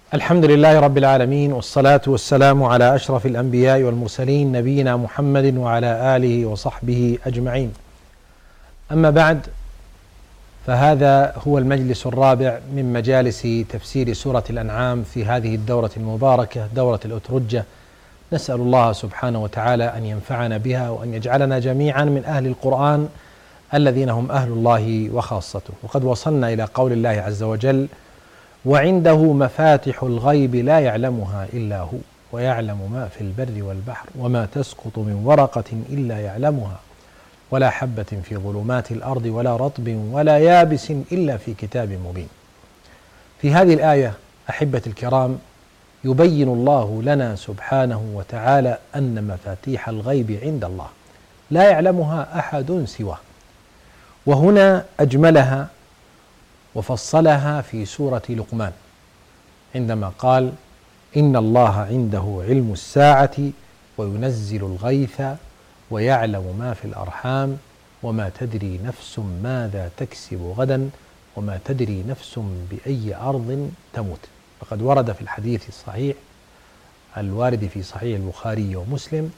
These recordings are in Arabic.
الحمد لله رب العالمين، والصلاة والسلام على أشرف الأنبياء والمرسلين نبينا محمد وعلى آله وصحبه أجمعين. أما بعد، فهذا هو المجلس الرابع من مجالس تفسير سورة الأنعام في هذه الدورة المباركة، دورة الأترجة. نسأل الله سبحانه وتعالى أن ينفعنا بها وأن يجعلنا جميعا من أهل القرآن الذين هم أهل الله وخاصته. وقد وصلنا إلى قول الله عز وجل: وعنده مفاتح الغيب لا يعلمها إلا هو ويعلم ما في البر والبحر وما تسقط من ورقة إلا يعلمها ولا حبة في ظلمات الأرض ولا رطب ولا يابس إلا في كتاب مبين. في هذه الآية أحبة الكرام يبين الله لنا سبحانه وتعالى أن مفاتيح الغيب عند الله لا يعلمها أحد سواه، وهنا أجملها وفصلها في سورة لقمان عندما قال: إن الله عنده علم الساعة وينزل الغيث ويعلم ما في الأرحام وما تدري نفس ماذا تكسب غدا وما تدري نفس بأي أرض تموت. فقد ورد في الحديث الصحيح الوارد في صحيح البخاري ومسلم: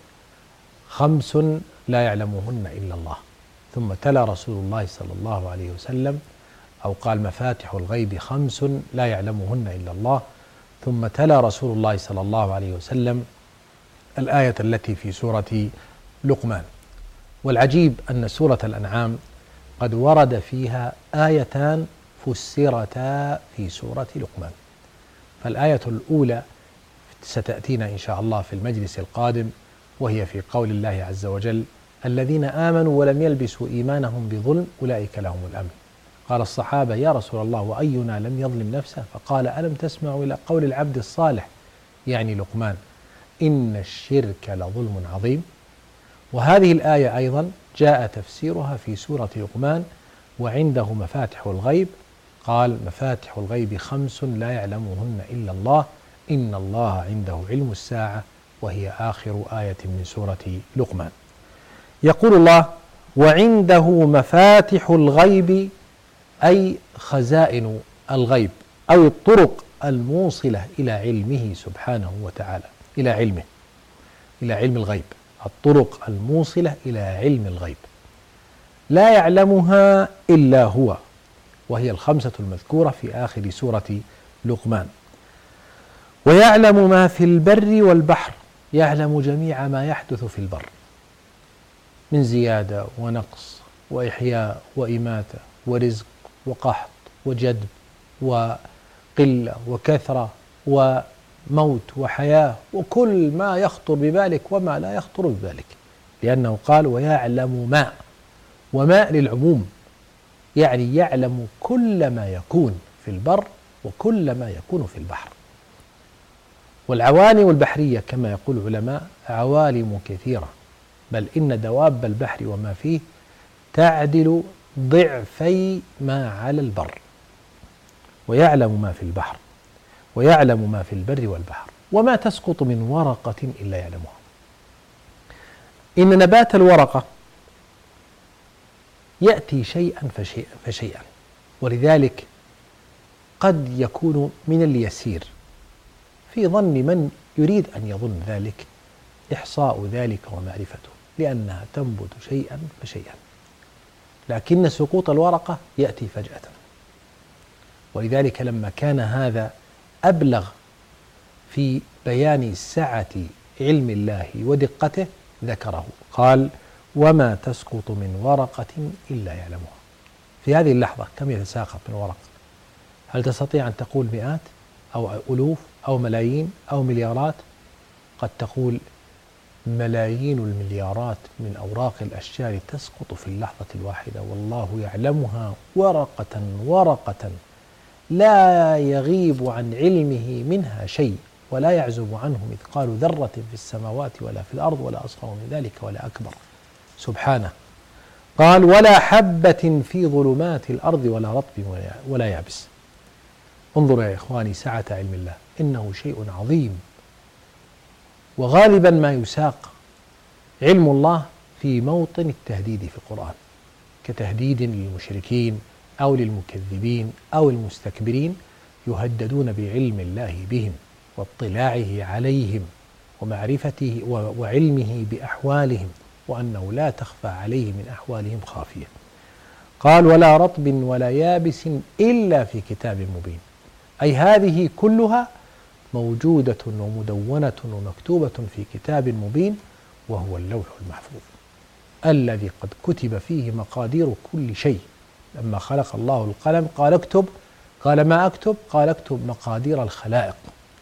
5 لا يعلمهن إلا الله. ثم تلا رسول الله صلى الله عليه وسلم، أو قال: مفاتح الغيب 5 لا يعلمهن إلا الله. ثم تلا رسول الله صلى الله عليه وسلم الآية التي في سورة لقمان. والعجيب أن سورة الأنعام قد ورد فيها آيتان فسرتا في سورة لقمان. فالآية الأولى ستأتينا إن شاء الله في المجلس القادم، وهي في قول الله عز وجل: الذين آمنوا ولم يلبسوا إيمانهم بظلم أولئك لهم الأمن. قال الصحابة: يا رسول الله، وأينا لم يظلم نفسه؟ فقال: ألم تسمعوا إلى قول العبد الصالح، يعني لقمان: إن الشرك لظلم عظيم. وهذه الآية أيضا جاء تفسيرها في سورة لقمان: وعنده مفاتح الغيب. قال: مفاتح الغيب 5 لا يعلمهن إلا الله، إن الله عنده علم الساعة، وهي آخر آية من سورة لقمان. يقول الله: وعنده مفاتح الغيب، أي خزائن الغيب أو الطرق الموصلة إلى علمه سبحانه وتعالى، إلى علم الغيب، الطرق الموصلة إلى علم الغيب لا يعلمها إلا هو، وهي 5 المذكورة في آخر سورة لقمان. ويعلم ما في البر والبحر، يعلم جميع ما يحدث في البر من زيادة ونقص وإحياء وإماتة ورزق وقحط وجدب وقلة وكثرة وموت وحياة، وكل ما يخطر ببالك وما لا يخطر ببالك، لأنه قال: ويعلم ما، وما للعموم، يعني يعلم كل ما يكون في البر وكل ما يكون في البحر. والعوالم البحرية كما يقول العلماء عوالم كثيرة، بل إن دواب البحر وما فيه تعدل ضعفي ما على البر. ويعلم ما في البحر ويعلم ما في البر والبحر وما تسقط من ورقة إلا يعلمها. إن نبات الورقة يأتي شيئا فشيئا، ولذلك قد يكون من اليسير في ظن من يريد أن يظن ذلك إحصاء ذلك ومعرفته، لأنها تنبت شيئا فشيئا، لكن سقوط الورقة يأتي فجأة. ولذلك لما كان هذا أبلغ في بيان سعة علم الله ودقته ذكره، قال: وما تسقط من ورقة إلا يعلمها. في هذه اللحظة كم يتساقط من ورق؟ هل تستطيع أن تقول مئات أو ألوف أو ملايين أو مليارات؟ قد تقول ملايين المليارات من أوراق الأشجار تسقط في اللحظة الواحدة، والله يعلمها ورقة ورقة، لا يغيب عن علمه منها شيء، ولا يعزب عنه مثقال ذرة في السماوات ولا في الأرض ولا أصغر من ذلك ولا أكبر، سبحانه. قال: ولا حبة في ظلمات الأرض ولا رطب ولا يابس. انظروا يا إخواني سعة علم الله، إنه شيء عظيم. وغالبا ما يساق علم الله في موطن التهديد في القرآن، كتهديد للمشركين أو للمكذبين أو المستكبرين، يهددون بعلم الله بهم واطلاعه عليهم ومعرفته وعلمه بأحوالهم، وأنه لا تخفى عليه من أحوالهم خافية. قال: ولا رطب ولا يابس إلا في كتاب مبين. أي هذه كلها موجودة ومدونة ومكتوبة في كتاب مبين، وهو اللوح المحفوظ الذي قد كتب فيه مقادير كل شيء. لما خلق الله القلم قال اكتب، قال ما أكتب؟ قال اكتب مقادير الخلائق،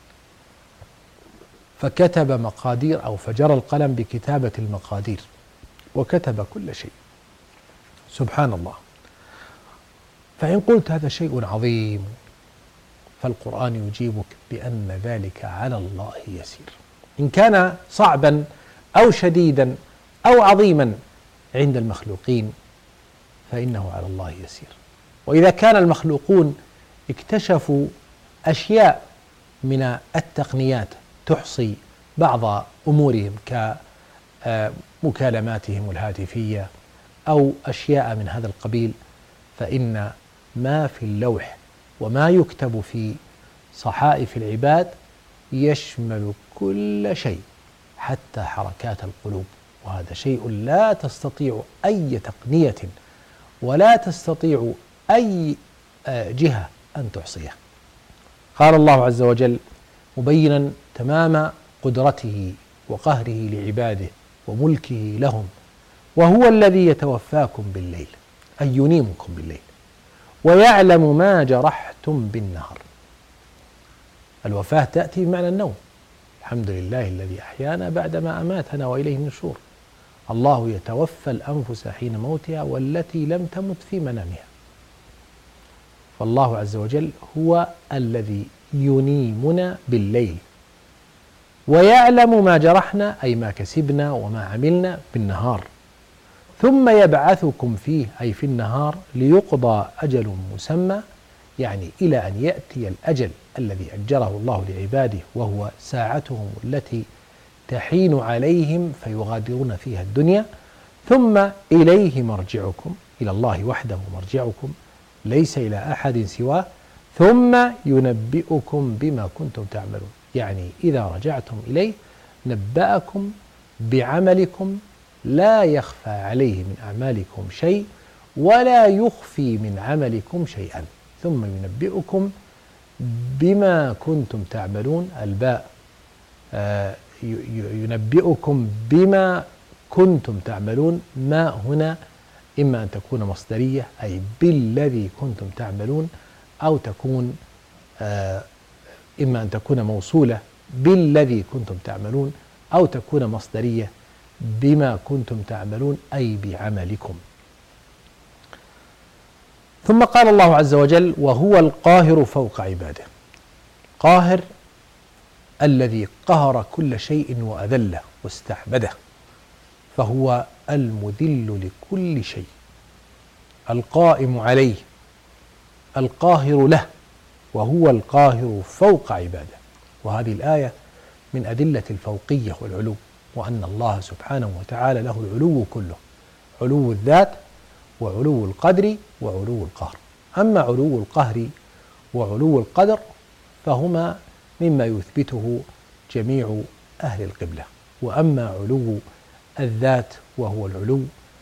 فكتب مقادير أو فجر القلم بكتابة المقادير وكتب كل شيء. سبحان الله. فإن قلت هذا شيء عظيم، فالقرآن يجيبك بأن ذلك على الله يسير. إن كان صعبا أو شديدا أو عظيما عند المخلوقين فإنه على الله يسير. وإذا كان المخلوقون اكتشفوا أشياء من التقنيات تحصي بعض أمورهم كمكالماتهم الهاتفية أو أشياء من هذا القبيل، فإن ما في اللوح وما يكتب في صحائف العباد يشمل كل شيء حتى حركات القلوب، وهذا شيء لا تستطيع أي تقنية ولا تستطيع أي جهة أن تحصيه. قال الله عز وجل مبينا تمام قدرته وقهره لعباده وملكه لهم: وهو الذي يتوفاكم بالليل، أي ينيمكم بالليل، ويعلم ما جرحتم بالنهار. الوفاة تأتي بمعنى النوم. الحمد لله الذي أحيانا بعدما أماتنا وإليه النشور. الله يتوفى الأنفس حين موتها والتي لم تمت في منامها. فالله عز وجل هو الذي ينيمنا بالليل، ويعلم ما جرحنا أي ما كسبنا وما عملنا بالنهار، ثم يبعثكم فيه أي في النهار ليقضى أجل مسمى، يعني إلى أن يأتي الأجل الذي أجره الله لعباده، وهو ساعتهم التي تحين عليهم فيغادرون فيها الدنيا، ثم إليه مرجعكم، إلى الله وحده مرجعكم، ليس إلى أحد سواه، ثم ينبئكم بما كنتم تعملون. يعني إذا رجعتم إليه نبأكم بعملكم، لا يخفى عليه من أعمالكم شيء ولا يخفي من عملكم شيئا، ثم ينبئكم بما كنتم تعملون. الباء ينبئكم بما كنتم تعملون، ما هنا إما أن تكون مصدرية أي بالذي كنتم تعملون، أو تكون إما أن تكون موصولة بالذي كنتم تعملون، أو تكون مصدرية بما كنتم تعملون أي بعملكم. ثم قال الله عز وجل: وهو القاهر فوق عباده. قاهر الذي قهر كل شيء وأذله واستعبده، فهو المذل لكل شيء، القائم عليه، القاهر له، وهو القاهر فوق عباده. وهذه الآية من أدلة الفوقية والعلو، وأن الله سبحانه وتعالى له العلو كله، علو الذات وعلو القدر وعلو القهر. أما علو القهر وعلو القدر فهما مما يثبته جميع أهل القبلة، وأما علو الذات وهو العلو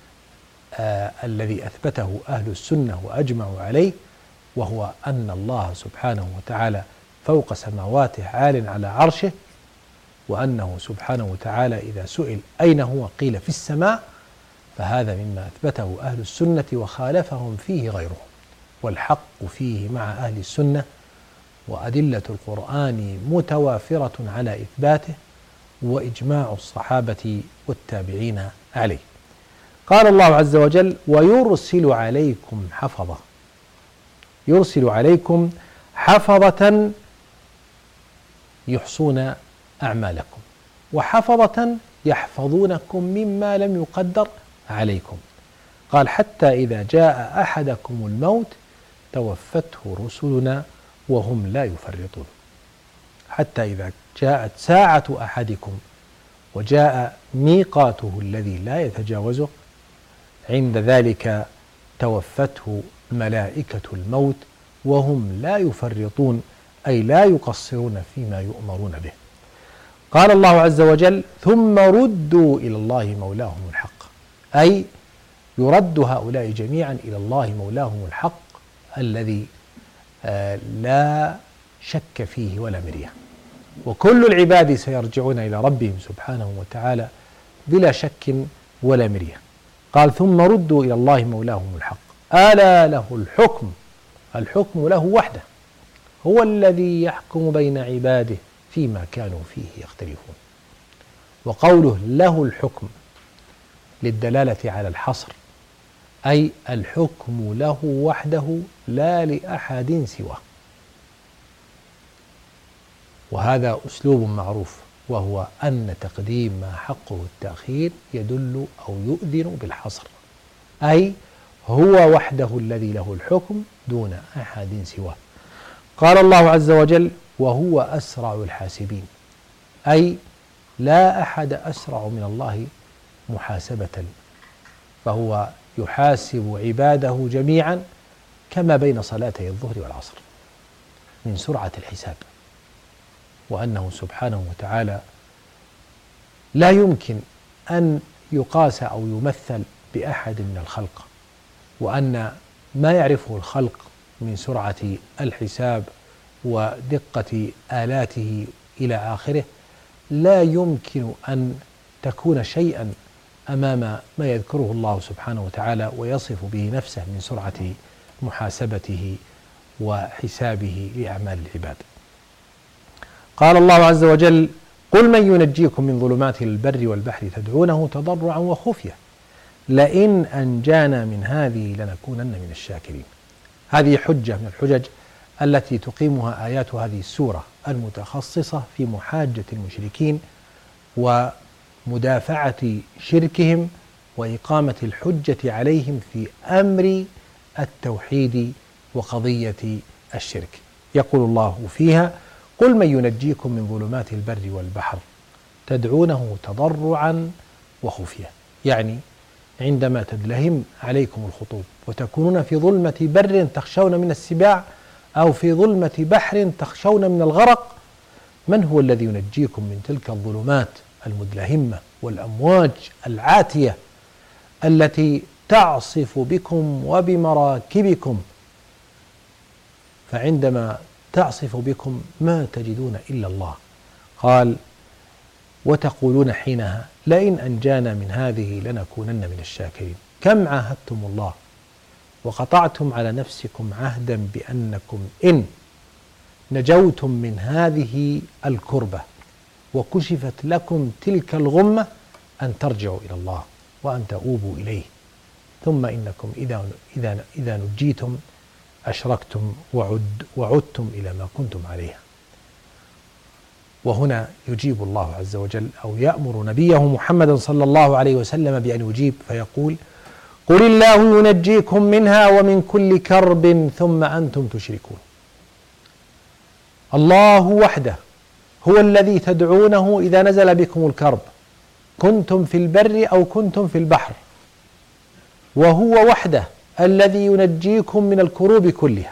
الذي أثبته أهل السنة وأجمعوا عليه، وهو أن الله سبحانه وتعالى فوق سماواته عال على عرشه، وأنه سبحانه وتعالى إذا سئل أين هو قيل في السماء، فهذا مما أثبته أهل السنة وخالفهم فيه غيرهم. والحق فيه مع أهل السنة، وأدلة القرآن متوافرة على إثباته، وإجماع الصحابة والتابعين عليه. قال الله عز وجل: ويرسل عليكم حفظة. يرسل عليكم حفظة يحصون أعمالكم، وحفظة يحفظونكم مما لم يقدر عليكم. قال: حتى إذا جاء أحدكم الموت توفته رسلنا وهم لا يفرطون. حتى إذا جاءت ساعة أحدكم وجاء ميقاته الذي لا يتجاوزه، عند ذلك توفته ملائكة الموت وهم لا يفرطون أي لا يقصرون فيما يؤمرون به. قال الله عز وجل: ثم ردوا إلى الله مولاهم الحق، أي يرد هؤلاء جميعا إلى الله مولاهم الحق الذي لا شك فيه ولا مرية، وكل العباد سيرجعون إلى ربهم سبحانه وتعالى بلا شك ولا مرية. قال: ثم ردوا إلى الله مولاهم الحق ألا له الحكم. الحكم له وحده، هو الذي يحكم بين عباده فيما كانوا فيه يختلفون. وقوله له الحكم للدلالة على الحصر، أي الحكم له وحده لا لأحد سواه. وهذا أسلوب معروف، وهو أن تقديم ما حقه التأخير يدل أو يؤذن بالحصر، أي هو وحده الذي له الحكم دون أحد سواه. قال الله عز وجل: وهو أسرع الحاسبين، أي لا أحد أسرع من الله محاسبة، فهو يحاسب عباده جميعا كما بين صلاتي الظهر والعصر من سرعة الحساب، وأنه سبحانه وتعالى لا يمكن أن يقاس أو يمثل بأحد من الخلق، وأن ما يعرفه الخلق من سرعة الحساب ودقة آلاته إلى آخره لا يمكن أن تكون شيئا أمام ما يذكره الله سبحانه وتعالى ويصف به نفسه من سرعة محاسبته وحسابه لأعمال العباد. قال الله عز وجل: قل من ينجيكم من ظلمات البر والبحر تدعونه تضرعا وخفية لئن أنجانا من هذه لنكونن من الشاكرين. هذه حجة من الحجج التي تقيمها آيات هذه السورة المتخصصة في محاجة المشركين ومدافعة شركهم وإقامة الحجة عليهم في أمر التوحيد وقضية الشرك. يقول الله فيها: قل من ينجيكم من ظلمات البر والبحر تدعونه تضرعا وخفية، يعني عندما تدلهم عليكم الخطوب وتكونون في ظلمة بر تخشون من السباع أو في ظلمة بحر تخشون من الغرق، من هو الذي ينجيكم من تلك الظلمات المدلهمة والأمواج العاتية التي تعصف بكم وبمراكبكم؟ فعندما تعصف بكم ما تجدون إلا الله. قال: وتقولون حينها لئن أنجانا من هذه لنكونن من الشاكرين. كم عاهدتم الله وقطعتم على نفسكم عهدا بأنكم إن نجوتم من هذه الكربة وكشفت لكم تلك الغمة أن ترجعوا إلى الله وأن تؤوبوا إليه، ثم إنكم إذا نجيتم أشركتم وعدتم إلى ما كنتم عليه. وهنا يجيب الله عز وجل أو يأمر نبيه محمد صلى الله عليه وسلم بأن يجيب فيقول: قل الله ينجيكم منها ومن كل كرب ثم أنتم تشركون. الله وحده هو الذي تدعونه إذا نزل بكم الكرب، كنتم في البر أو كنتم في البحر، وهو وحده الذي ينجيكم من الكروب كلها.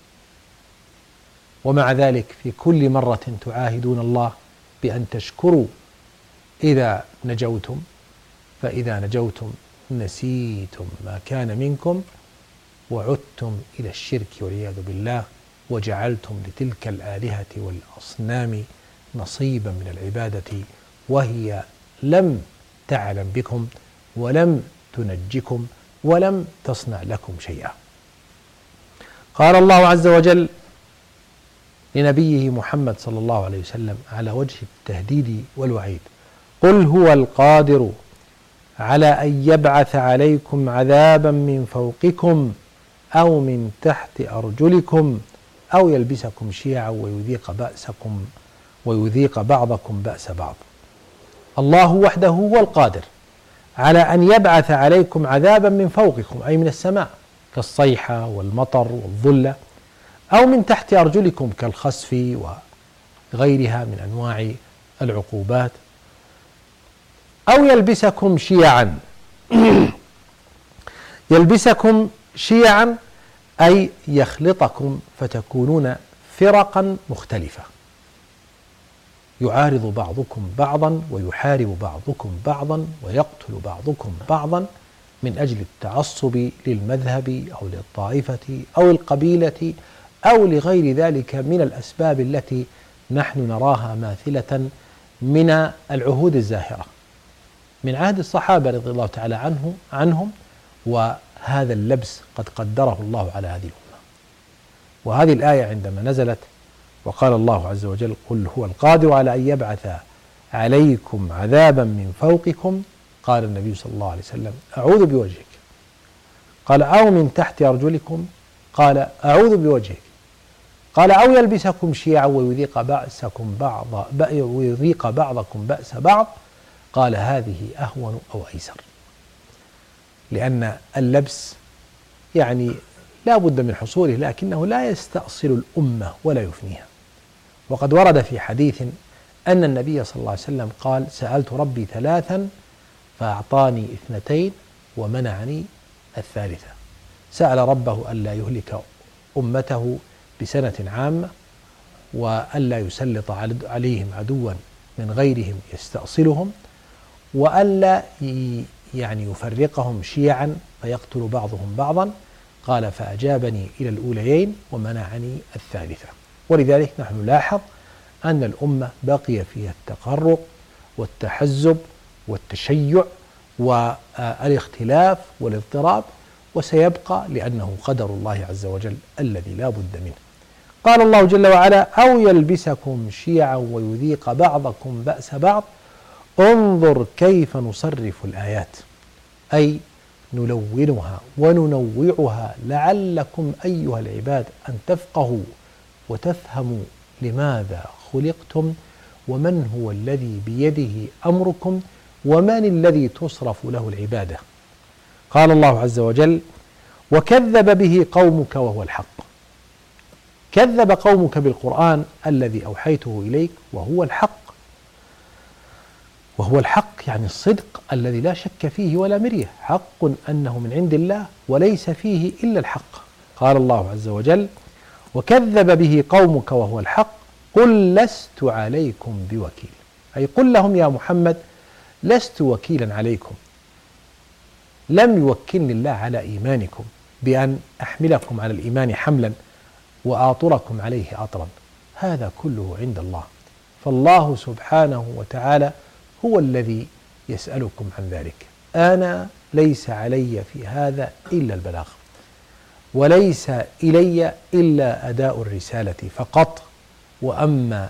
ومع ذلك في كل مرة تعاهدون الله بأن تشكروا إذا نجوتم، فإذا نجوتم نسيتم ما كان منكم وعدتم إلى الشرك والعياذ بالله، وجعلتم لتلك الآلهة والأصنام نصيبا من العبادة وهي لم تعلم بكم ولم تنجكم ولم تصنع لكم شيئا. قال الله عز وجل لنبيه محمد صلى الله عليه وسلم على وجه التهديد والوعيد: قل هو القادر على أن يبعث عليكم عذابا من فوقكم أو من تحت أرجلكم أو يلبسكم شيعا ويذيق بعضكم بأس بعض. الله وحده هو القادر على أن يبعث عليكم عذابا من فوقكم أي من السماء كالصيحة والمطر والظلة، أو من تحت أرجلكم كالخسف وغيرها من أنواع العقوبات، أو يلبسكم شيعا. يلبسكم شيعا أي يخلطكم فتكونون فرقا مختلفة، يعارض بعضكم بعضا ويحارب بعضكم بعضا ويقتل بعضكم بعضا من أجل التعصب للمذهب أو للطائفة أو القبيلة أو لغير ذلك من الأسباب التي نحن نراها ماثلة من العهود الزاهرة من عهد الصحابة رضي الله تعالى عنهم، وهذا اللبس قد قدره الله على هذه الأمة. وهذه الآية عندما نزلت وقال الله عز وجل: قل هو القادر على أن يبعث عليكم عذابا من فوقكم، قال النبي صلى الله عليه وسلم: أعوذ بوجهك. قال: أو من تحت أرجلكم، قال: أعوذ بوجهك. قال: أو يلبسكم شيعا ويذيق بعضكم بأس بعض، قال: هذه أهون أو أيسر. لأن اللبس يعني لا بد من حصوله، لكنه لا يستأصل الأمة ولا يفنيها. وقد ورد في حديث أن النبي صلى الله عليه وسلم قال: سألت ربي ثلاثا فأعطاني 2 ومنعني 3. سأل ربه ألا يهلك أمته بسنة عامة، وألا يسلط عليهم عدوا من غيرهم يستأصلهم، وألا يعني يفرقهم شيعا فيقتل بعضهم بعضا. قال: فأجابني إلى الأوليين ومنعني 3. ولذلك نحن نلاحظ أن الأمة بقي فيها التفرق والتحزب والتشيع والاختلاف والاضطراب، وسيبقى لأنه قدر الله عز وجل الذي لا بد منه. قال الله جل وعلا: أو يلبسكم شيعا ويذيق بعضكم بأس بعض، انظر كيف نصرف الآيات، أي نلونها وننوعها لعلكم أيها العباد أن تفقهوا وتفهموا لماذا خلقتم، ومن هو الذي بيده أمركم، ومن الذي تصرف له العبادة. قال الله عز وجل: وكذب به قومك وهو الحق. كذب قومك بالقرآن الذي أوحيته إليك وهو الحق. وهو الحق يعني الصدق الذي لا شك فيه ولا مرية، حق أنه من عند الله وليس فيه إلا الحق. قال الله عز وجل: وكذب به قومك وهو الحق قل لست عليكم بوكيل. أي قل لهم يا محمد: لست وكيلا عليكم، لم يوكلني الله على إيمانكم بأن أحملكم على الإيمان حملا وآطركم عليه أطرا، هذا كله عند الله. فالله سبحانه وتعالى هو الذي يسألكم عن ذلك. أنا ليس علي في هذا إلا البلاغ، وليس إلي إلا أداء الرسالة فقط. وأما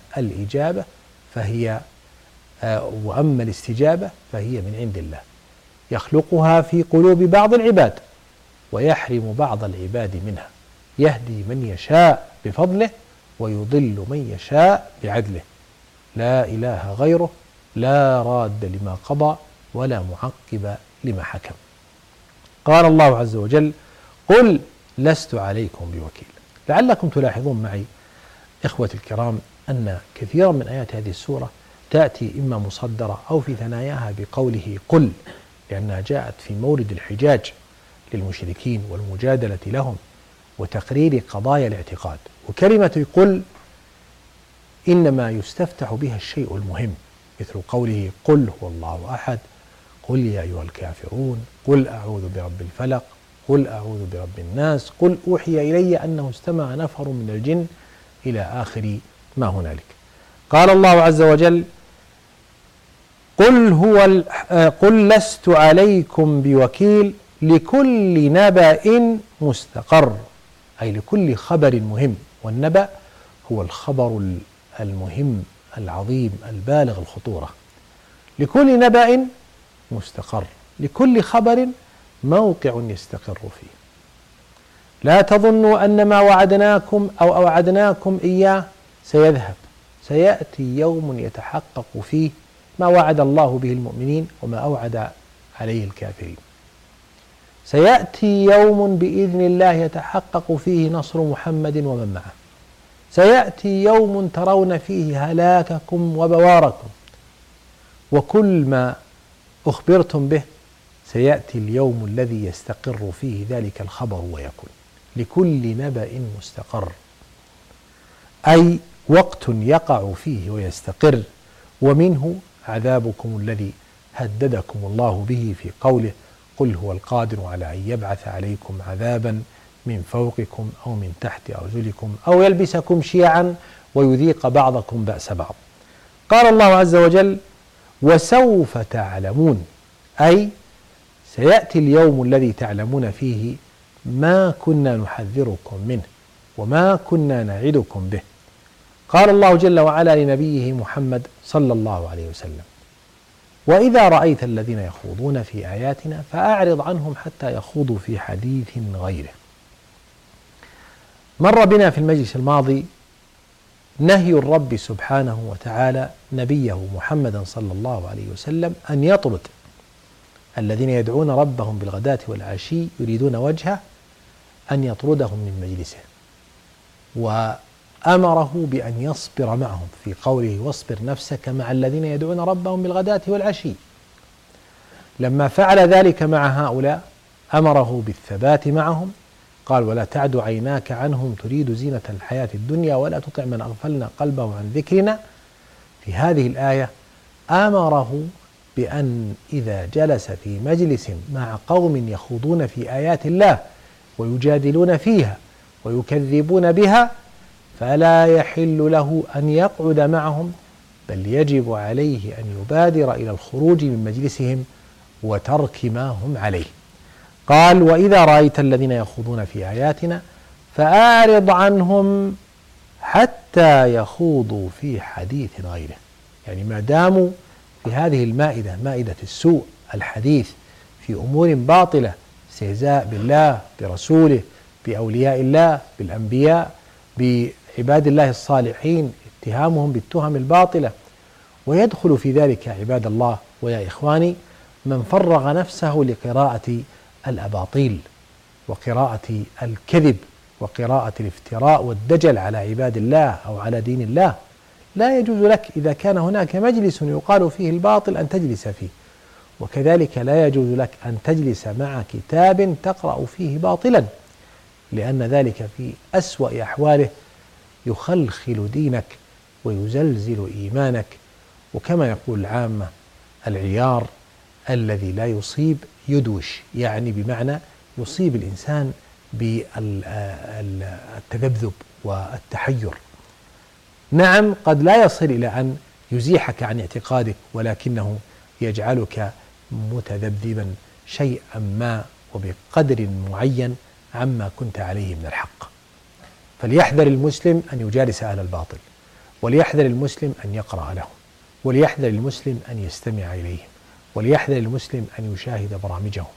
الاستجابة فهي من عند الله، يخلقها في قلوب بعض العباد ويحرم بعض العباد منها، يهدي من يشاء بفضله ويضل من يشاء بعدله، لا إله غيره، لا راد لما قضى ولا معقب لما حكم. قال الله عز وجل: قل لست عليكم بوكيل. لعلكم تلاحظون معي إخوة الكرام أن كثيرا من آيات هذه السورة تأتي إما مصدرة أو في ثناياها بقوله قل، لأنها جاءت في مورد الحجاج للمشركين والمجادلة لهم وتقرير قضايا الاعتقاد. وكلمة قل إنما يستفتح بها الشيء المهم، مثل قوله قل هو الله أحد، قل يا أيها الكافرون، قل أعوذ برب الفلق، قل أعوذ برب الناس، قل أوحي إلي أنه استمع نفر من الجن، إلى آخر ما هنالك. قال الله عز وجل: قل لست عليكم بوكيل لكل نبأ مستقر، أي لكل خبر مهم. والنبأ هو الخبر المهم العظيم البالغ الخطورة. لكل نبأ مستقر، لكل خبر موقع يستقر فيه. لا تظنوا أن ما وعدناكم أو أوعدناكم إياه سيذهب، سيأتي يوم يتحقق فيه ما وعد الله به المؤمنين وما أوعد عليه الكافرين. سيأتي يوم بإذن الله يتحقق فيه نصر محمد ومن معه. سيأتي يوم ترون فيه هلاككم وبواركم، وكل ما أخبرتم به سيأتي اليوم الذي يستقر فيه ذلك الخبر ويكون. لكل نبأ مستقر، أي وقت يقع فيه ويستقر، ومنه عذابكم الذي هددكم الله به في قوله: قل هو القادر على أن يبعث عليكم عذابا من فوقكم أو من تحت أرجلكم أو يلبسكم شيعا ويذيق بعضكم بأس بعض. قال الله عز وجل: وسوف تعلمون، أي سيأتي اليوم الذي تعلمون فيه ما كنا نحذركم منه وما كنا نعدكم به. قال الله جل وعلا لنبيه محمد صلى الله عليه وسلم: وإذا رأيت الذين يخوضون في آياتنا فأعرض عنهم حتى يخوضوا في حديث غيره. مر بنا في المجلس الماضي نهي الرب سبحانه وتعالى نبيه محمدا صلى الله عليه وسلم أن يطرد الذين يدعون ربهم بالغداة والعشي يريدون وجهه، أن يطردهم من مجلسه، وأمره بأن يصبر معهم في قوله: واصبر نفسك مع الذين يدعون ربهم بالغداة والعشي. لما فعل ذلك مع هؤلاء أمره بالثبات معهم، قال: ولا تعد عيناك عنهم تريد زينة الحياة الدنيا ولا تطع من أغفلنا قلبه عن ذكرنا. في هذه الآية أمره بأن إذا جلس في مجلس مع قوم يخوضون في آيات الله ويجادلون فيها ويكذبون بها فلا يحل له أن يقعد معهم، بل يجب عليه أن يبادر إلى الخروج من مجلسهم وترك ما هم عليه. قال: وإذا رأيت الذين يخوضون في آياتنا فأعرض عنهم حتى يخوضوا في حديث غيره. يعني ما داموا في هذه المائدة، مائدة السوء، الحديث في أمور باطلة، استهزاء بالله برسوله بأولياء الله بالأنبياء بعباد الله الصالحين، اتهامهم بالتهم الباطلة، ويدخل في ذلك عباد الله ويا إخواني من فرغ نفسه لقراءة الأباطيل وقراءة الكذب وقراءة الافتراء والدجل على عباد الله أو على دين الله. لا يجوز لك إذا كان هناك مجلس يقال فيه الباطل أن تجلس فيه، وكذلك لا يجوز لك أن تجلس مع كتاب تقرأ فيه باطلا، لأن ذلك في أسوأ أحواله يخلخل دينك ويزلزل إيمانك، وكما يقول العامة: العيار الذي لا يصيب يدوش، يعني بمعنى يصيب الإنسان بالتذبذب والتحير. نعم، قد لا يصل إلى أن يزيحك عن اعتقادك، ولكنه يجعلك متذبذبا شيئا ما وبقدر معين عما كنت عليه من الحق. فليحذر المسلم أن يجالس أهل الباطل، وليحذر المسلم أن يقرأ لهم، وليحذر المسلم أن يستمع إليهم، وليحذر المسلم أن يشاهد برامجهم.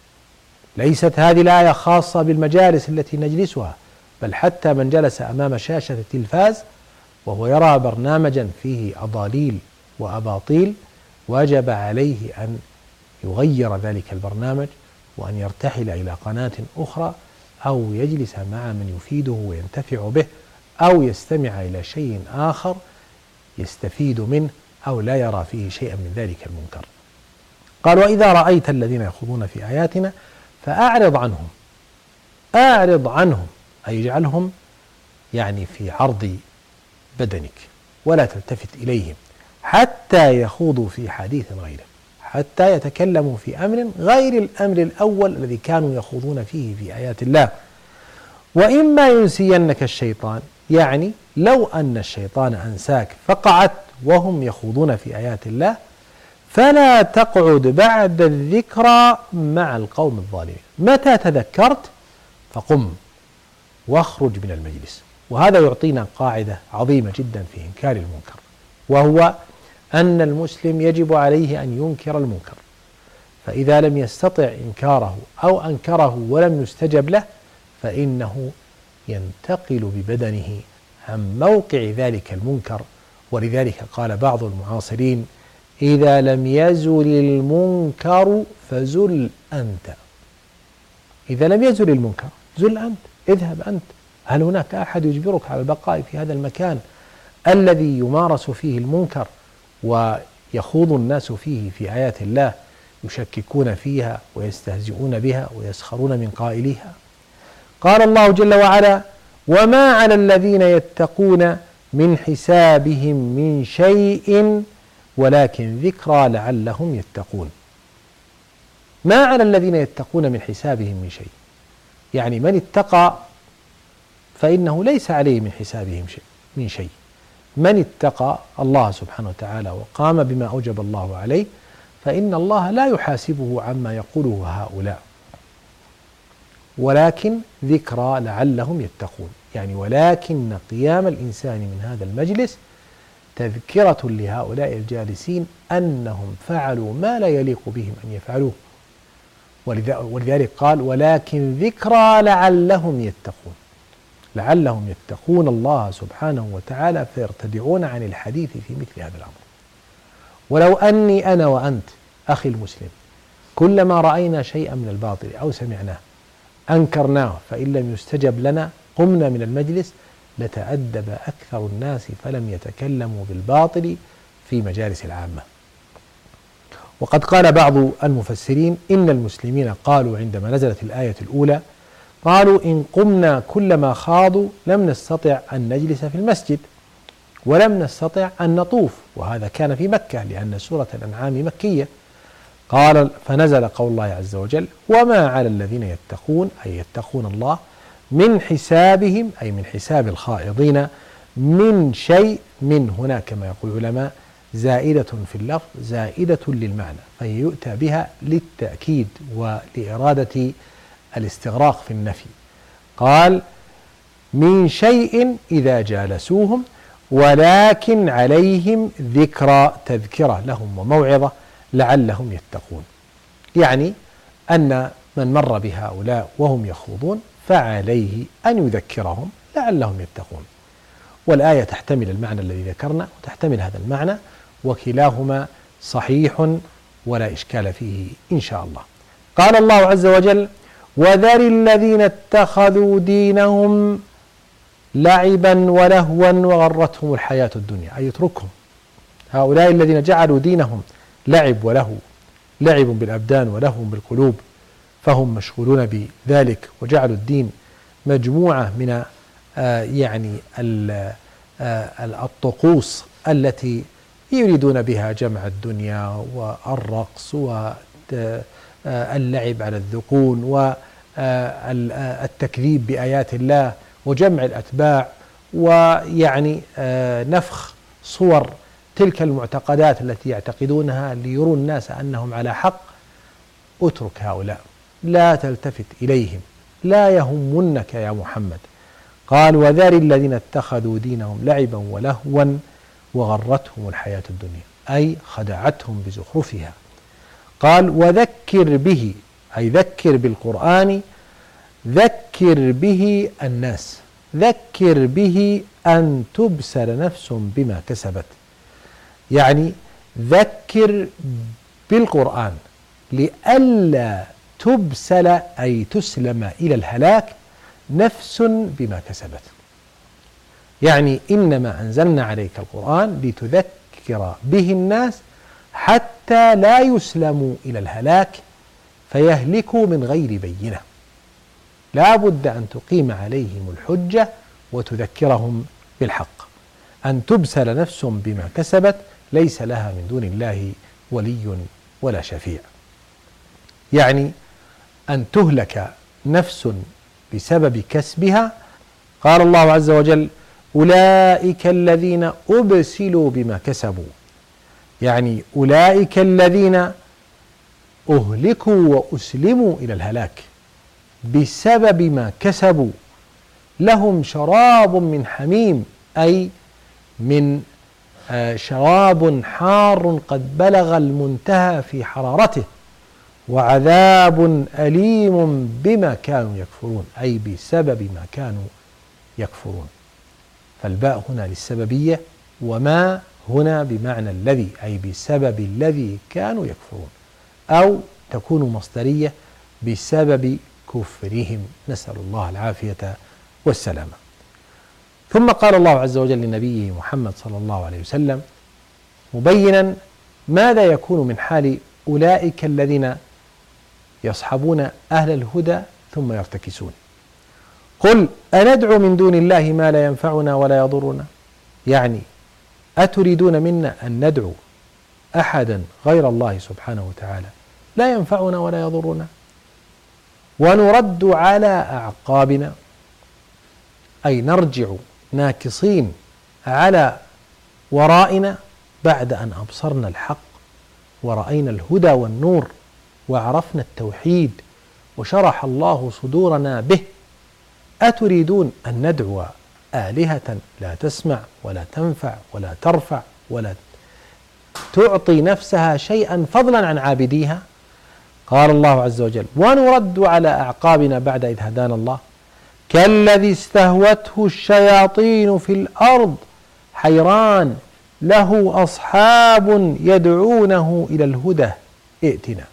ليست هذه الآية خاصة بالمجالس التي نجلسها، بل حتى من جلس أمام شاشة التلفاز وهو يرى برنامجا فيه أضاليل وأباطيل وجب عليه أن يغير ذلك البرنامج وأن يرتحل إلى قناة أخرى، أو يجلس مع من يفيده وينتفع به، أو يستمع إلى شيء آخر يستفيد منه أو لا يرى فيه شيئا من ذلك المنكر. قال: وإذا رأيت الذين يخوضون في آياتنا فأعرض عنهم. أعرض عنهم أي اجعلهم يعني في عرض بدنك ولا تلتفت إليهم حتى يخوضوا في حديث غيره، حتى يتكلموا في أمر غير الأمر الأول الذي كانوا يخوضون فيه في آيات الله. وإما ينسينك الشيطان، يعني لو أن الشيطان أنساك فقعدت وهم يخوضون في آيات الله فلا تقعد بعد الذكرى مع القوم الظالمين. متى تذكرت فقم واخرج من المجلس. وهذا يعطينا قاعدة عظيمة جدا في إنكار المنكر، وهو أن المسلم يجب عليه أن ينكر المنكر، فإذا لم يستطع إنكاره أو أنكره ولم يستجب له فإنه ينتقل ببدنه عن موقع ذلك المنكر. ولذلك قال بعض المعاصرين: إذا لم يزل المنكر فزل أنت. إذا لم يزل المنكر زل أنت، اذهب أنت. هل هناك أحد يجبرك على البقاء في هذا المكان الذي يمارس فيه المنكر ويخوض الناس فيه في آيات الله، يشككون فيها ويستهزئون بها ويسخرون من قائليها؟ قال الله جل وعلا: وما على الذين يتقون من حسابهم من شيء ولكن ذكرى لعلهم يتقون. ما على الذين يتقون من حسابهم من شيء، يعني من اتقى فإنه ليس عليه من حسابهم من شيء. من اتقى الله سبحانه وتعالى وقام بما أوجب الله عليه فإن الله لا يحاسبه عما يقوله هؤلاء، ولكن ذكرى لعلهم يتقون، يعني ولكن قيام الإنسان من هذا المجلس تذكرة لهؤلاء الجالسين أنهم فعلوا ما لا يليق بهم أن يفعلوه، ولذلك قال: ولكن ذكرى لعلهم يتقون، لعلهم يتقون الله سبحانه وتعالى فيرتدعون عن الحديث في مثل هذا الأمر. ولو أني أنا وأنت أخي المسلم كلما رأينا شيئا من الباطل أو سمعناه أنكرناه، فإن لم يستجب لنا قمنا من المجلس، لتأدب أكثر الناس فلم يتكلموا بالباطل في مجالس العامة. وقد قال بعض المفسرين إن المسلمين قالوا عندما نزلت الآية الأولى، قالوا: إن قمنا كلما خاضوا لم نستطع أن نجلس في المسجد ولم نستطع أن نطوف، وهذا كان في مكة لأن سورة الأنعام مكية. قال: فنزل قول الله عز وجل: وما على الذين يتقون، أي يتقون الله، من حسابهم، أي من حساب الخائضين، من شيء. من هنا كما يقول العلماء زائدة في اللفظ زائدة للمعنى، فهي يؤتى بها للتأكيد ولإرادة الاستغراق في النفي. قال: من شيء إذا جالسوهم ولكن عليهم ذكرى، تذكرة لهم وموعظة لعلهم يتقون، يعني أن من مر بهؤلاء وهم يخوضون فعليه أن يذكرهم لعلهم يتقون. والآية تحتمل المعنى الذي ذكرنا وتحتمل هذا المعنى، وكلاهما صحيح ولا إشكال فيه إن شاء الله. قال الله عز وجل: وذر الذين اتخذوا دينهم لعبا ولهوا وغرتهم الحياة الدنيا، أي اتركهم، هؤلاء الذين جعلوا دينهم لعب ولهو، لعب بالأبدان ولهو بالقلوب، فهم مشغولون بذلك وجعلوا الدين مجموعة من يعني الطقوس التي يريدون بها جمع الدنيا والرقص واللعب على الذقون والتكذيب بآيات الله وجمع الأتباع، ويعني نفخ صور تلك المعتقدات التي يعتقدونها ليروا الناس أنهم على حق. اترك هؤلاء، لا تلتفت إليهم، لا يهمنك يا محمد. قال: وذر الذين اتخذوا دينهم لعبا ولهوا وغرتهم الحياة الدنيا، أي خدعتهم بزخرفها. قال: وذكر به، أي ذكر بالقرآن، ذكر به الناس، ذكر به أن تبسل نفس بما كسبت، يعني ذكر بالقرآن لئلا تبسل، أي تسلم إلى الهلاك نفس بما كسبت، يعني إنما أنزلنا عليك القرآن لتذكر به الناس حتى لا يسلموا إلى الهلاك فيهلكوا من غير بينة. لا بد أن تقيم عليهم الحجة وتذكرهم بالحق. أن تبسل نفس بما كسبت ليس لها من دون الله ولي ولا شفيع، يعني أن تهلك نفس بسبب كسبها. قال الله عز وجل: أولئك الذين أبسلوا بما كسبوا، يعني أولئك الذين أهلكوا وأسلموا إلى الهلاك بسبب ما كسبوا، لهم شراب من حميم، أي من شراب حار قد بلغ المنتهى في حرارته، وعذاب أليم بما كانوا يكفرون، أي بسبب ما كانوا يكفرون. فالباء هنا للسببية، وما هنا بمعنى الذي، أي بسبب الذي كانوا يكفرون، أو تكون مصدرية بسبب كفرهم، نسأل الله العافية والسلامة. ثم قال الله عز وجل لنبيه محمد صلى الله عليه وسلم مبينا ماذا يكون من حال أولئك الذين يصحبون أهل الهدى ثم يرتكسون. قل أندعو من دون الله ما لا ينفعنا ولا يضرنا، يعني أتريدون منا أن ندعو أحدا غير الله سبحانه وتعالى لا ينفعنا ولا يضرنا ونرد على أعقابنا، أي نرجع ناكصين على ورائنا بعد أن أبصرنا الحق ورأينا الهدى والنور وعرفنا التوحيد وشرح الله صدورنا به؟ أتريدون أن ندعو آلهة لا تسمع ولا تنفع ولا ترفع ولا تعطي نفسها شيئا فضلا عن عابديها؟ قال الله عز وجل: ونرد على أعقابنا بعد إذ هدانا الله كالذي استهوته الشياطين في الأرض حيران له أصحاب يدعونه إلى الهدى ائتنا.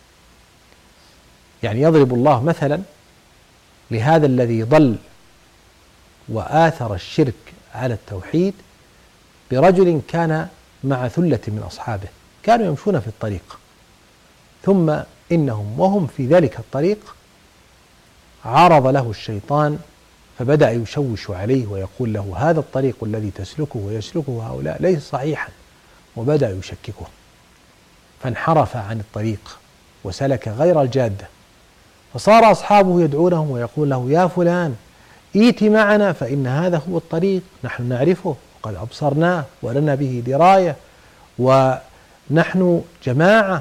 يعني يضرب الله مثلا لهذا الذي ضل وآثر الشرك على التوحيد برجل كان مع ثلة من أصحابه، كانوا يمشون في الطريق، ثم إنهم وهم في ذلك الطريق عرض له الشيطان فبدأ يشوش عليه ويقول له: هذا الطريق الذي تسلكه ويسلكه هؤلاء ليس صحيحا، وبدأ يشككه، فانحرف عن الطريق وسلك غير الجادة، فصار أصحابه يدعونه ويقول له: يا فلان ائت معنا فإن هذا هو الطريق، نحن نعرفه وقد أبصرناه ولنا به دراية ونحن جماعة.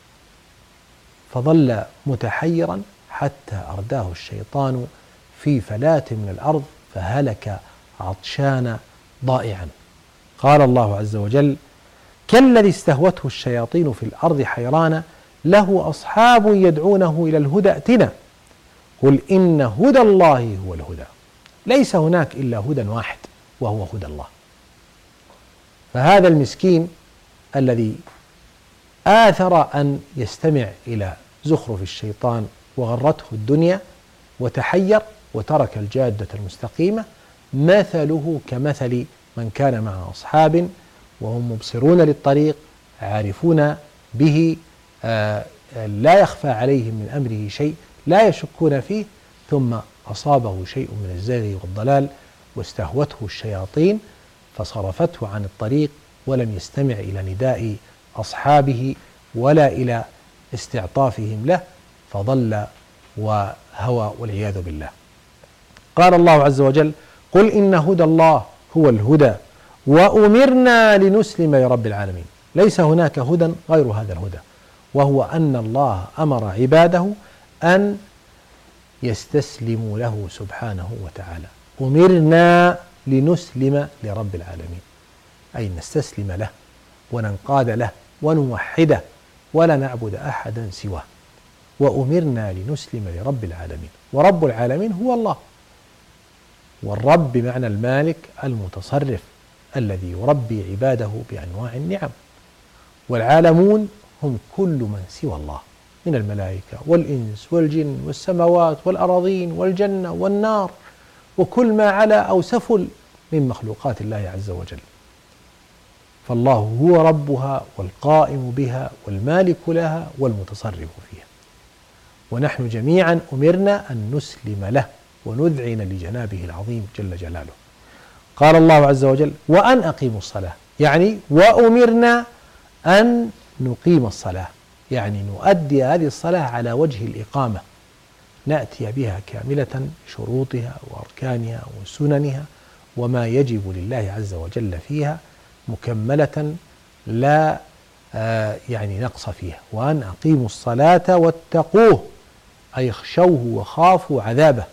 فظل متحيرا حتى أرداه الشيطان في فلاة من الأرض فهلك عطشان ضائعا. قال الله عز وجل: كالذي استهوته الشياطين في الأرض حيران له أصحاب يدعونه إلى الهدى ائتنا قل إن هدى الله هو الهدى، ليس هناك إلا هدى واحد وهو هدى الله. فهذا المسكين الذي آثر أن يستمع إلى زخرف الشيطان وغرته الدنيا وتحير وترك الجادة المستقيمة، مثله كمثل من كان مع أصحاب وهم مبصرون للطريق عارفون به، لا يخفى عليهم من أمره شيء، لا يشكون فيه، ثم أصابه شيء من الزيغ والضلال واستهوته الشياطين فصرفته عن الطريق ولم يستمع إلى نداء أصحابه ولا إلى استعطافهم له، فضل وهوى والعياذ بالله. قال الله عز وجل: قل إن هدى الله هو الهدى وأمرنا لنسلم لرب العالمين. ليس هناك هدى غير هذا الهدى، وهو أن الله أمر عباده أن يستسلموا له سبحانه وتعالى. أمرنا لنسلم لرب العالمين، أي نستسلم له وننقاد له ونوحده ولا نعبد أحدا سواه. وأمرنا لنسلم لرب العالمين، ورب العالمين هو الله، والرب بمعنى المالك المتصرف الذي يربي عباده بأنواع النعم، والعالمون هم كل من سوى الله من الملائكة والإنس والجن والسماوات والأراضين والجنة والنار وكل ما علا أو سفل من مخلوقات الله عز وجل. فالله هو ربها والقائم بها والمالك لها والمتصرف فيها، ونحن جميعا أمرنا أن نسلم له ونذعن لجنابه العظيم جل جلاله. قال الله عز وجل: وأن أقيموا الصلاة، يعني وأمرنا أن نقيم الصلاة، يعني نؤدي هذه الصلاة على وجه الإقامة، نأتي بها كاملة شروطها وأركانها وسننها وما يجب لله عز وجل فيها مكملة لا يعني نقص فيها. وأن أقيموا الصلاة واتقوه، أي اخشوه وخافوا عذابه،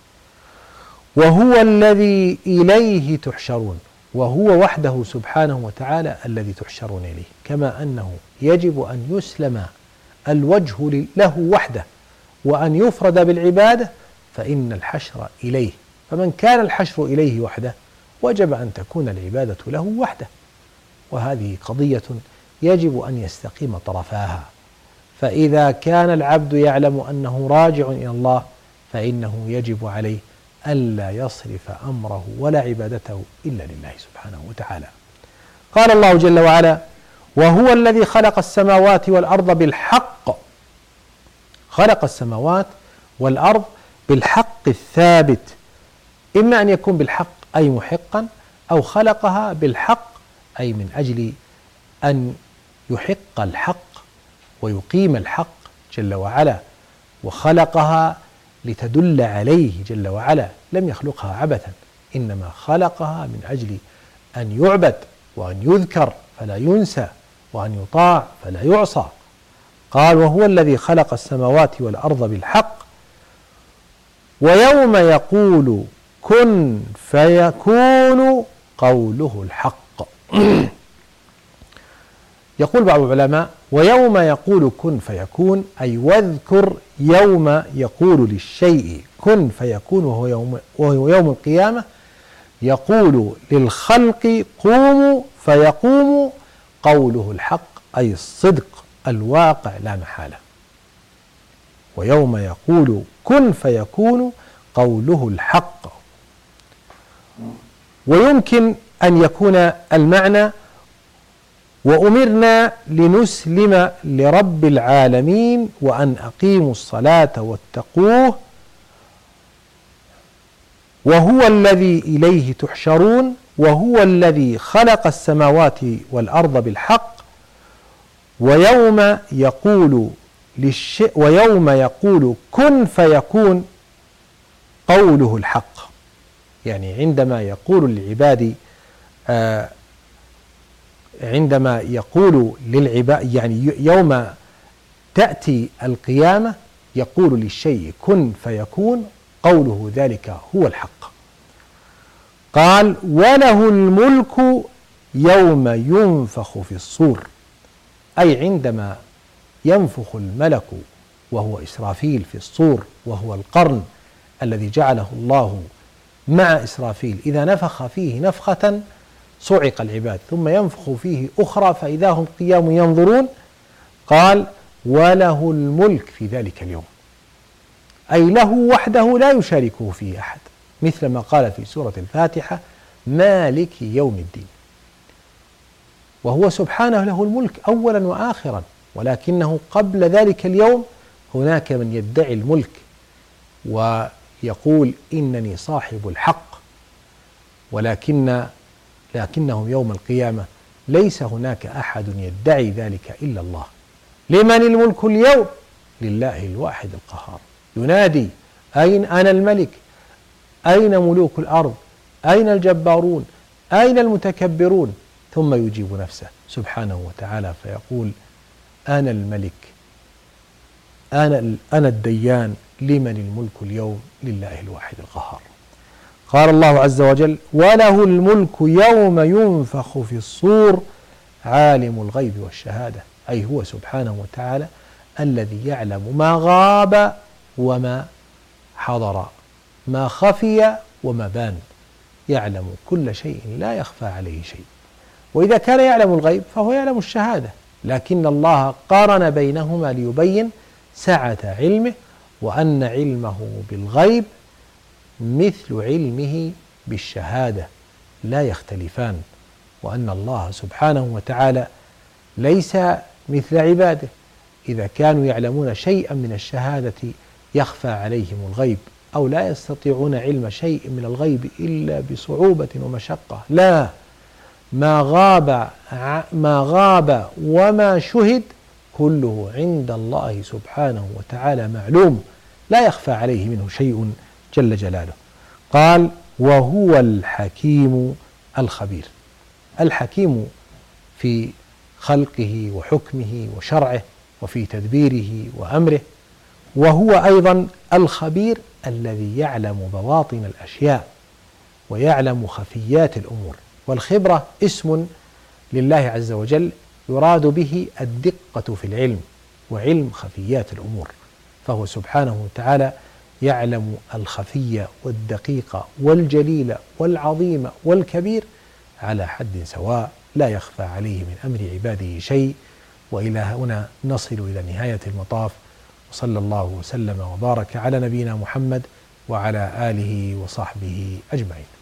وهو الذي إليه تحشرون، وهو وحده سبحانه وتعالى الذي تحشرون إليه، كما أنه يجب أن يسلم الوجه له وحده وأن يفرد بالعبادة، فإن الحشر إليه، فمن كان الحشر إليه وحده وجب أن تكون العبادة له وحده، وهذه قضية يجب أن يستقيم طرفاها. فإذا كان العبد يعلم أنه راجع إلى الله فإنه يجب عليه ألا يصرف أمره ولا عبادته إلا لله سبحانه وتعالى. قال الله جل وعلا: وهو الذي خلق السماوات والأرض بالحق، خلق السماوات والأرض بالحق الثابت إما أن يكون بالحق أي محقا، أو خلقها بالحق أي من أجل أن يحق الحق ويقيم الحق جل وعلا، وخلقها لتدل عليه جل وعلا، لم يخلقها عبثا، إنما خلقها من أجل أن يعبد وأن يذكر فلا ينسى وأن يطاع فلا يعصى. قال: وهو الذي خلق السماوات والأرض بالحق ويوم يقول كن فيكون قوله الحق. يقول بعض العلماء: ويوم يقول كن فيكون، أي واذكر يوم يقول للشيء كن فيكون، وهو يوم القيامة، يقول للخلق قوموا فيقوم قوله الحق، أي الصدق الواقع لا محالة. ويوم يقول كن فيكون قوله الحق. ويمكن أن يكون المعنى: وأمرنا لنسلم لرب العالمين وأن أقيموا الصلاة واتقوه وهو الذي إليه تحشرون وهو الذي خلق السماوات والأرض بالحق ويوم يقول كن فيكون قوله الحق. يعني عندما يقول للعباد يعني يوم تأتي القيامة يقول للشيء كن فيكون، قوله ذلك هو الحق. قال: وله الملك يوم ينفخ في الصور، أي عندما ينفخ الملك وهو إسرافيل في الصور، وهو القرن الذي جعله الله مع إسرافيل، إذا نفخ فيه نفخة صعق العباد، ثم ينفخ فيه أخرى فإذا هم قيام ينظرون. قال: وله الملك في ذلك اليوم، أي له وحده لا يشاركه فيه أحد، مثل ما قال في سورة الفاتحة: مالك يوم الدين. وهو سبحانه له الملك أولا وآخرا، ولكنه قبل ذلك اليوم هناك من يدعي الملك ويقول إنني صاحب الحق، لكنهم يوم القيامة ليس هناك أحد يدعي ذلك إلا الله. لمن الملك اليوم؟ لله الواحد القهار. ينادي: أين أنا الملك؟ أين ملوك الأرض؟ أين الجبارون؟ أين المتكبرون؟ ثم يجيب نفسه سبحانه وتعالى فيقول: أنا الملك، أنا الديان، لمن الملك اليوم؟ لله الواحد القهار. قال الله عز وجل: وله الملك يوم ينفخ في الصور عالم الغيب والشهادة، أي هو سبحانه وتعالى الذي يعلم ما غاب وما حضر، ما خفي وما بان، يعلم كل شيء لا يخفى عليه شيء. وإذا كان يعلم الغيب فهو يعلم الشهادة، لكن الله قارن بينهما ليبين سعة علمه، وأن علمه بالغيب مثل علمه بالشهادة لا يختلفان، وأن الله سبحانه وتعالى ليس مثل عباده، إذا كانوا يعلمون شيئا من الشهادة يخفى عليهم الغيب، أو لا يستطيعون علم شيء من الغيب إلا بصعوبة ومشقة. لا، ما غاب وما شهد كله عند الله سبحانه وتعالى معلوم، لا يخفى عليه منه شيء جل جلاله. قال: وهو الحكيم الخبير. الحكيم في خلقه وحكمه وشرعه وفي تدبيره وأمره، وهو أيضا الخبير الذي يعلم بواطن الأشياء ويعلم خفيات الأمور. والخبرة اسم لله عز وجل يراد به الدقة في العلم وعلم خفيات الأمور، فهو سبحانه وتعالى يعلم الخفي والدقيق والجليل والعظيم والكبير على حد سواء، لا يخفى عليه من أمر عباده شيء. وإلى هنا نصل إلى نهاية المطاف، وصلى الله وسلم وبارك على نبينا محمد وعلى آله وصحبه أجمعين.